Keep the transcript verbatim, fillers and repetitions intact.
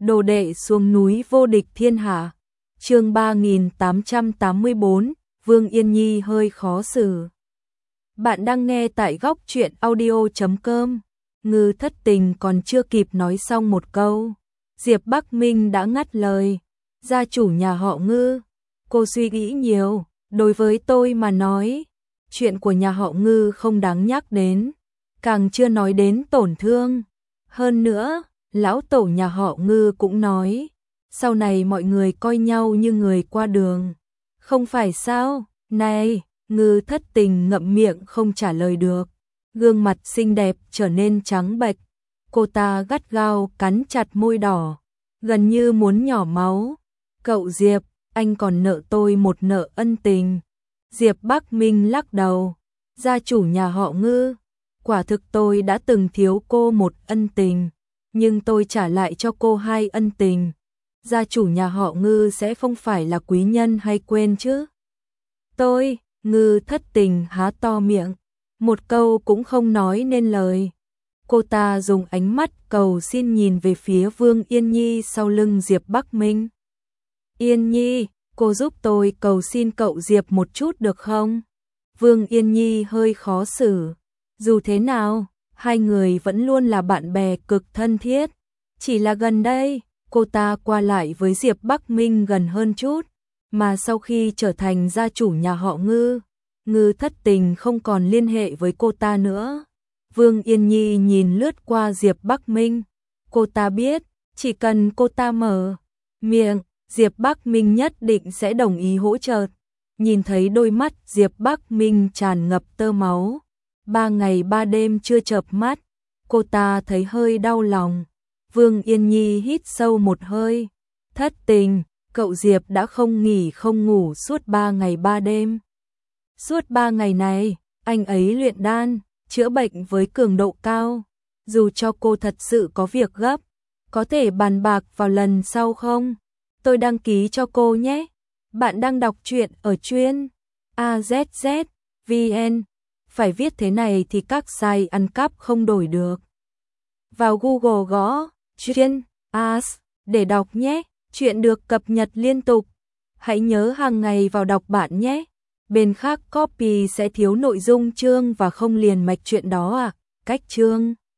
Đồ đệ xuống núi vô địch thiên hạ. Chương ba nghìn tám trăm tám mươi bốn, Vương Yên Nhi hơi khó xử. Bạn đang nghe tại góc truyện audio chấm com. Ngư Thất Tình còn chưa kịp nói xong một câu, Diệp Bắc Minh đã ngắt lời. Gia chủ nhà họ Ngư, cô suy nghĩ nhiều, đối với tôi mà nói, chuyện của nhà họ Ngư không đáng nhắc đến, càng chưa nói đến tổn thương. Hơn nữa, lão tổ nhà họ Ngư cũng nói, sau này mọi người coi nhau như người qua đường. Không phải sao? Này, Ngư Thất Tình ngậm miệng không trả lời được. Gương mặt xinh đẹp trở nên trắng bệch. Cô ta gắt gao cắn chặt môi đỏ, gần như muốn nhỏ máu. Cậu Diệp, anh còn nợ tôi một nợ ân tình. Diệp Bắc Minh lắc đầu. Gia chủ nhà họ Ngư, quả thực tôi đã từng thiếu cô một ân tình, nhưng tôi trả lại cho cô hai ân tình. Gia chủ nhà họ Ngư sẽ không phải là quý nhân hay quên chứ? Tôi, Ngư Thất Tình há to miệng, một câu cũng không nói nên lời. Cô ta dùng ánh mắt cầu xin nhìn về phía Vương Yên Nhi sau lưng Diệp Bắc Minh. Yên Nhi, cô giúp tôi cầu xin cậu Diệp một chút được không? Vương Yên Nhi hơi khó xử. Dù thế nào, hai người vẫn luôn là bạn bè cực thân thiết. Chỉ là gần đây, cô ta qua lại với Diệp Bắc Minh gần hơn chút. Mà sau khi trở thành gia chủ nhà họ Ngư, Ngư Thất Tình không còn liên hệ với cô ta nữa. Vương Yên Nhi nhìn lướt qua Diệp Bắc Minh. Cô ta biết, chỉ cần cô ta mở miệng, Diệp Bắc Minh nhất định sẽ đồng ý hỗ trợ. Nhìn thấy đôi mắt Diệp Bắc Minh tràn ngập tơ máu, ba ngày ba đêm chưa chợp mắt, cô ta thấy hơi đau lòng. Vương Yên Nhi hít sâu một hơi. Thất Tình, cậu Diệp đã không nghỉ không ngủ suốt ba ngày ba đêm. Suốt ba ngày này, anh ấy luyện đan, chữa bệnh với cường độ cao. Dù cho cô thật sự có việc gấp, có thể bàn bạc vào lần sau không? Tôi đăng ký cho cô nhé. Bạn đang đọc truyện ở chuyên a zét zét vê en. Phải viết thế này thì các site ăn cắp không đổi được. Vào Google gõ chuyên as để đọc nhé. Chuyện được cập nhật liên tục. Hãy nhớ hàng ngày vào đọc bạn nhé. Bên khác copy sẽ thiếu nội dung chương và không liền mạch chuyện đó à. Cách chương